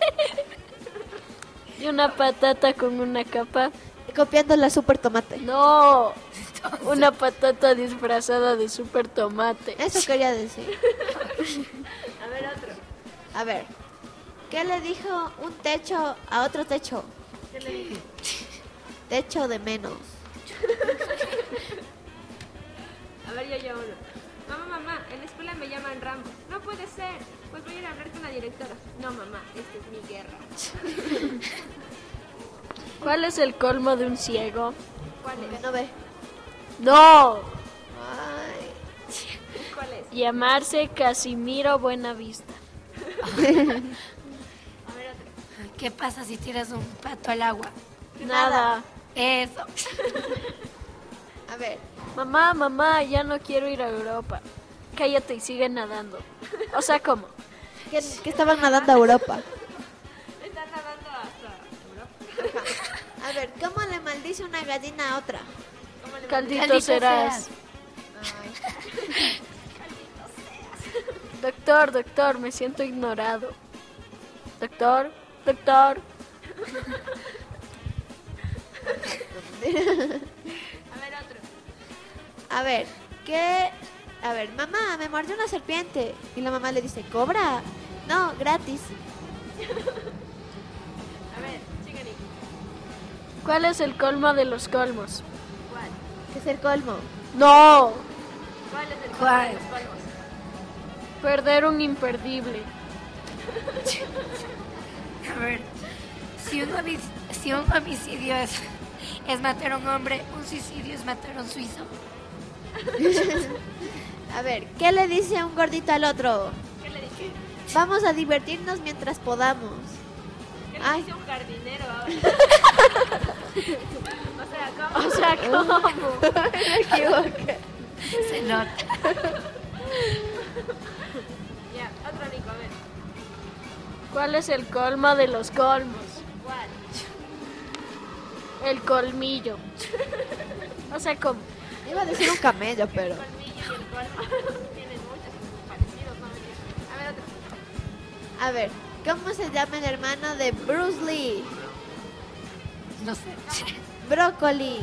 Y una patata con una capa. Copiando la super tomate. No, una patata disfrazada de super tomate. Eso quería decir. A ver, otro. A ver, ¿qué le dijo un techo a otro techo? ¿Qué le dijo? Techo de menos. A ver, yo uno. Mamá, en la escuela me llaman Rambo. No puede ser. Pues voy a ir a hablar con la directora. No, mamá, esta es mi guerra. ¿Cuál es el colmo de un ciego? ¿Cuál es? Que no ve. No, Ay. ¿Cuál es? llamarse Casimiro Buenavista. A ver, otro. ¿Qué pasa si tiras un pato al agua? Nada. Eso. A ver, Mamá, ya no quiero ir a Europa. Cállate y sigue nadando. O sea, ¿cómo? que estaban nadando a Europa. Están nadando hasta Europa. A ver, ¿cómo le maldice una gallina a otra? ¿Cómo le Caldito serás. Doctor, me siento ignorado. Doctor. A ver, otro. A ver, ¿qué? A ver, mamá, me mordió una serpiente. Y la mamá le dice, ¿cobra? No, gratis. A ver, sigan ahí. ¿Cuál es el colmo de los colmos? ¿Cuál? ¿Qué es el colmo? No, ¿Cuál es el ¿Cuál? de los colmos? perder un imperdible. A ver, si un homicidio es matar a un hombre, un suicidio es matar a un suizo. A ver, ¿qué le dice un gordito al otro? ¿Qué le dije? Vamos a divertirnos mientras podamos. ¿Qué le Ay. dice un jardinero ahora? O sea, ¿cómo? Me equivoqué. Se nota. Ya, otro Nico, a ver. ¿Cuál es el colmo de los colmos? ¿Cuál? El colmillo. O sea, ¿cómo? Iba a decir un camello, pero... El colmillo y el colmo tienen muchos parecidos, ¿no? A ver, otro. A ver, ¿cómo se llama el hermano de Bruce Lee? No sé. Brócoli.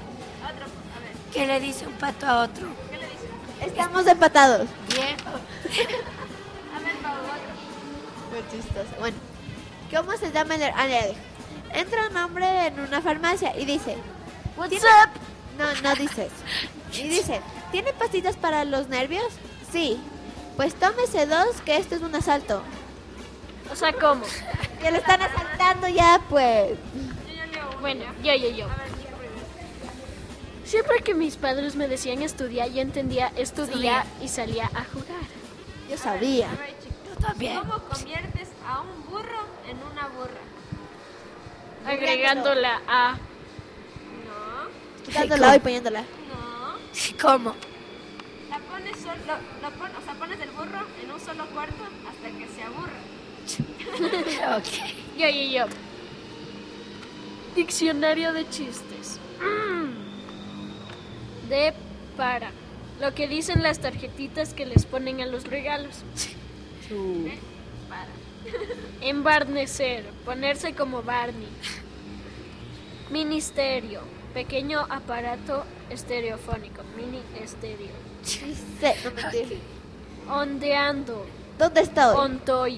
Otro, a ver. ¿Qué le dice un pato a otro? ¿Qué le dice? Estamos empatados. Viejo. A ver, Pau, otro. Muy chistoso. Bueno, ¿cómo se llama el hermano? Entra un hombre en una farmacia y dice, What's up? No dice eso. Y dice, ¿tiene pastillas para los nervios? Sí. Pues tómese 2, que esto es un asalto. O sea, ¿cómo? Que lo están asaltando ya, pues. Bueno, yo. Siempre que mis padres me decían estudiar, yo entendía estudiar y salía a jugar. Yo sabía. A ver, chicos. Tú también. ¿Cómo conviertes a un burro en una burra? Agregándola a... No. Quitándola y poniéndola. No. ¿Cómo? La pones pones el burro en un solo cuarto hasta que se aburra. Ok. Yo. Diccionario de chistes. De para. Lo que dicen las tarjetitas que les ponen a los regalos. Para. Embarnecer. Ponerse como Barney. Ministerio. Pequeño aparato estereofónico. Mini estéreo. Sí, no mentir. Ondeando. ¿Dónde estoy? Ontoy.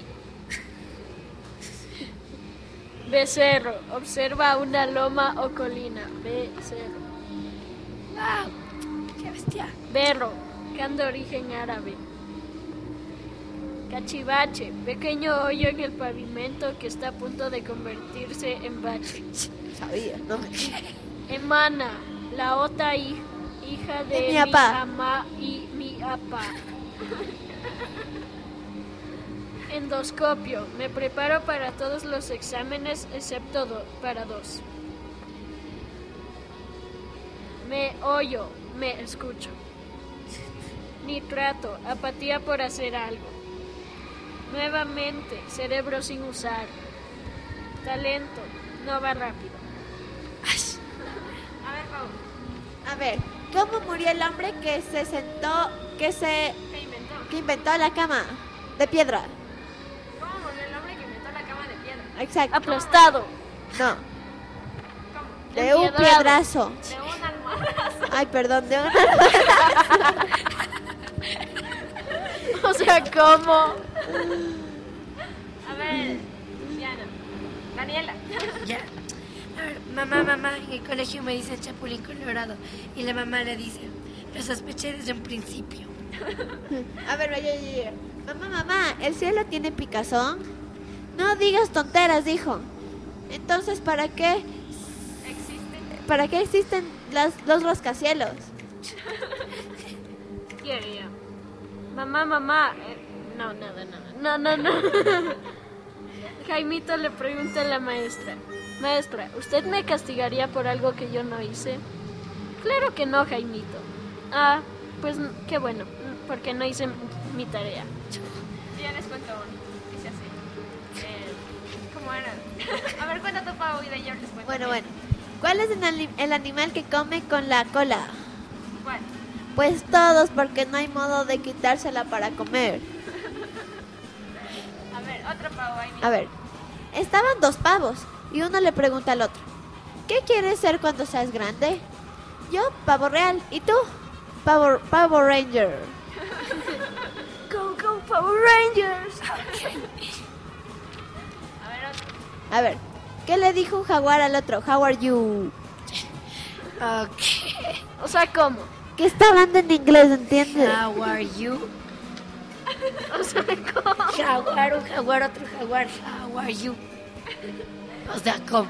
Becerro. Observa una loma o colina. Becerro. ¡Wow! ¡Qué bestia! Berro. Can de origen árabe. Cachivache. Pequeño hoyo en el pavimento que está a punto de convertirse en bache. Sabía, no mentir. Emana. La otra hija de mi papá. Ama y mi papá. Endoscopio. Me preparo para todos los exámenes excepto para 2. Me oyo. Me escucho. Nitrato. Apatía por hacer algo. Nuevamente. Cerebro sin usar. Talento. No va rápido. A ver, Pau. A ver, ¿cómo murió el hombre que inventó la cama de piedra? ¿Cómo murió el hombre que inventó la cama de piedra? Exacto. Aplastado. No. ¿Cómo? De un piedrazo. De un almohadazo. Ay, perdón, de un almohadazo. O sea, ¿cómo? A ver, Diana. Daniela. Ya. A ver, mamá, en el colegio me dice Chapulín Colorado. Y la mamá le dice, lo sospeché desde un principio. A ver, mamá, ¿el cielo tiene picazón? No digas tonteras, dijo. Entonces, ¿para qué existen los rascacielos? Quería. Mamá. No, nada. No. Jaimito le pregunta a la maestra. Maestra, ¿usted me castigaría por algo que yo no hice? Claro que no, Jaimito. Ah, pues qué bueno, porque no hice mi tarea. Ya les cuento uno. Dice así. ¿Cómo era? A ver, cuenta tu, Pau, y de yo les cuento. Bueno. ¿Cuál es el animal que come con la cola? ¿Cuál? Pues todos, porque no hay modo de quitársela para comer. A ver, otro Pau ahí. A ver, estaban 2 pavos y uno le pregunta al otro, ¿qué quieres ser cuando seas grande? Yo, pavo real. ¿Y tú? Pavo Ranger. Go, Power Rangers. A ver, ¿qué le dijo un jaguar al otro? How are you? Ok. O sea, ¿cómo? Que está hablando en inglés, ¿entiendes? How are you? O sea, ¿cómo? Jaguar, un jaguar, otro jaguar. How are you? O sea, ¿cómo?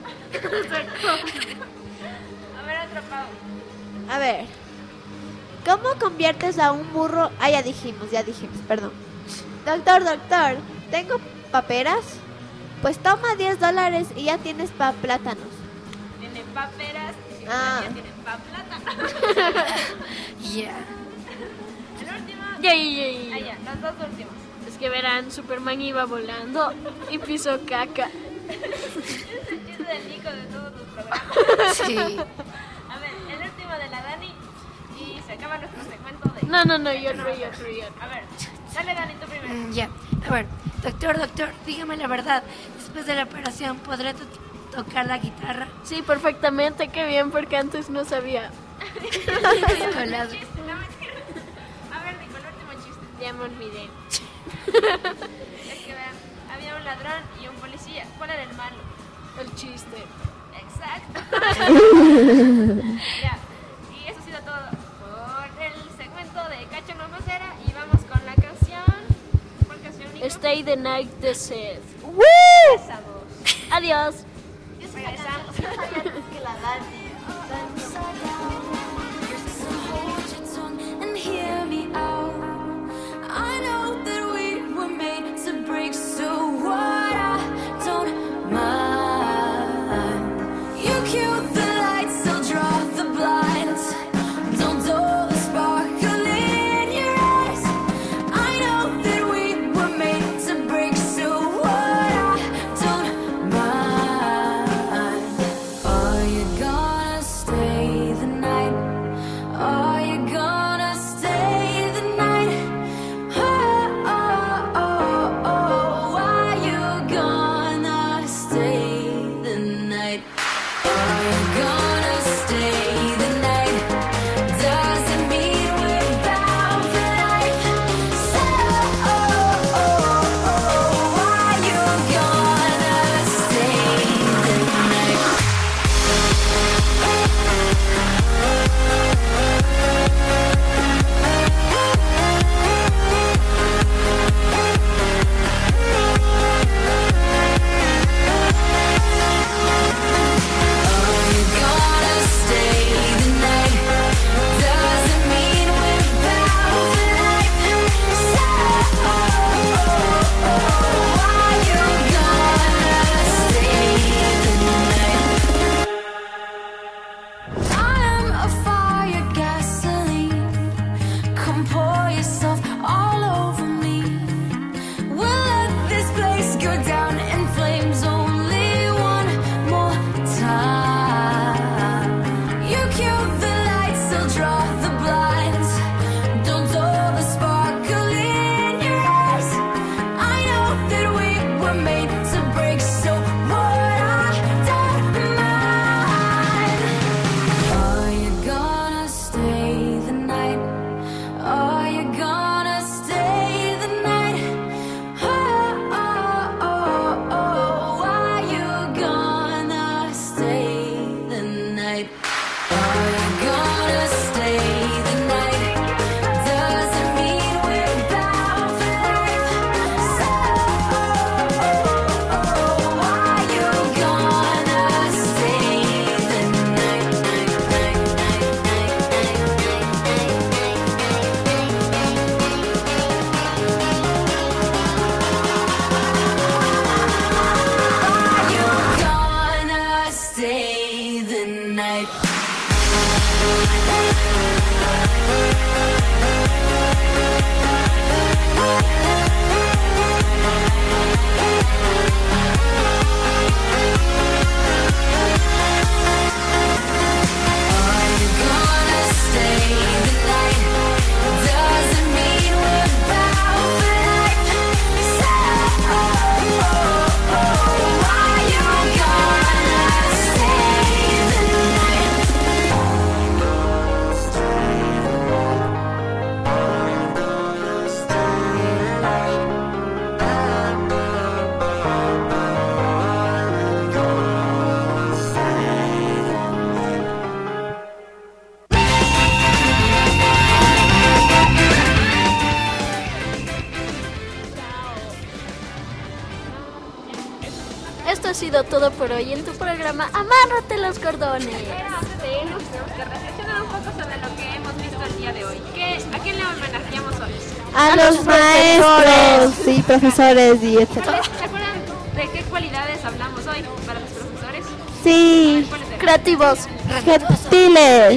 A ver, otro Pau. A ver, ¿cómo conviertes a un burro? Ah, ya dijimos, perdón. Doctor, ¿tengo paperas? Pues toma $10 y ya tienes plátanos. Tiene paperas y Ah. ya tiene plátanos. Ya. El último. Ya. Ah, ya, los 2 últimos. Es que verán, Superman iba volando y pisó caca. Es el chiste del Nico de todos los programas. Sí. A ver, el último de la Dani y se acaba nuestro segmento de... No, yo otro. A ver, dale Dani, tú primero. Ya. A ver, doctor, dígame la verdad. Después de la operación, ¿podré tocar la guitarra? Sí, perfectamente, qué bien, porque antes no sabía. Con las- A ver, Nico, el último chiste. Ya, Simón Miguel. Es que vean, había un ladrón y un policía. ¿Cuál era el malo? El chiste. Exacto. Ya, y eso ha sido todo por el segmento de Cacho Mamacera y vamos con la canción. ¿Cuál canción, Nico? Stay the Night de Seth. Regresamos. Adiós. Regresamos. Que la Dani. And hear me out. I know that we were made to break, so what? I don't mind. You cue the lights, I'll draw the blinds. Don't dull the sparkle in your eyes. I know that we were made to break, so what? I don't mind. Are you gonna stay the night? Are you gonna stay the night? Oh, oh, oh, oh. Are you gonna stay the night? Are you gonna stay the night? Doesn't mean we're bound for life. So, oh, oh, oh. Are you gonna stay the night? Esto ha sido todo por hoy en tu programa Amárrate los cordones. Antes de irnos, tenemos que reflexionar un poco sobre lo que hemos visto el día de hoy. ¿A quién le homenajeamos hoy? A los maestros y profesores y etc. ¿Se acuerdan de qué cualidades hablamos hoy para los profesores? Sí, creativos, gentiles,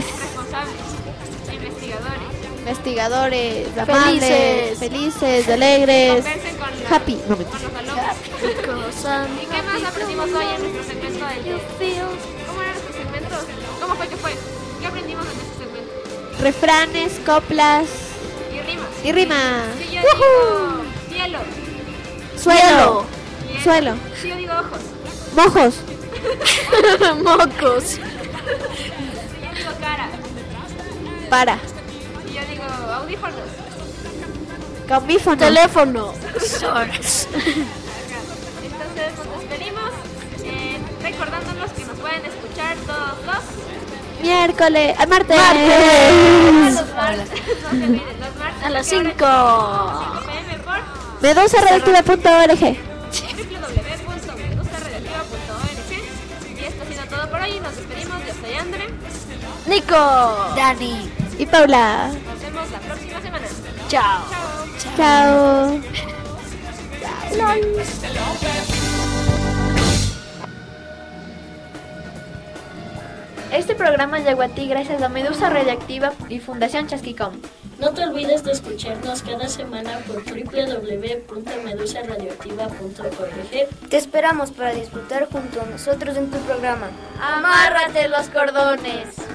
responsables, investigadores, amables, felices, alegres, happy. No me ¿Y qué más aprendimos hoy en nuestro segmento del día? ¿Cómo eran nuestros segmentos? ¿Cómo fue que fue? ¿Qué aprendimos en este segmento? refranes, coplas y rimas. Si yo digo cielo. Suelo. Suelo. Si yo digo ojos. Mojos. Mocos. Si yo digo cara. Para. Si yo digo audífonos. Camífono. Teléfono. Entonces nos despedimos recordándonos que nos pueden escuchar todos los martes. Los martes. No se olviden, los martes a las 5 PM por medusarradioactiva.org. www.medusarradioactiva.org. Y esto ha sido todo por hoy. Nos despedimos. Yo soy Andre, Nico, Dani y Paula. nos vemos la próxima semana. Chao. Chao. Este programa llegó a ti gracias a Medusa Radioactiva y Fundación Chasquicón. No te olvides de escucharnos cada semana por www.medusarradioactiva.org. Te esperamos para disfrutar junto a nosotros en tu programa. ¡Amárrate los cordones!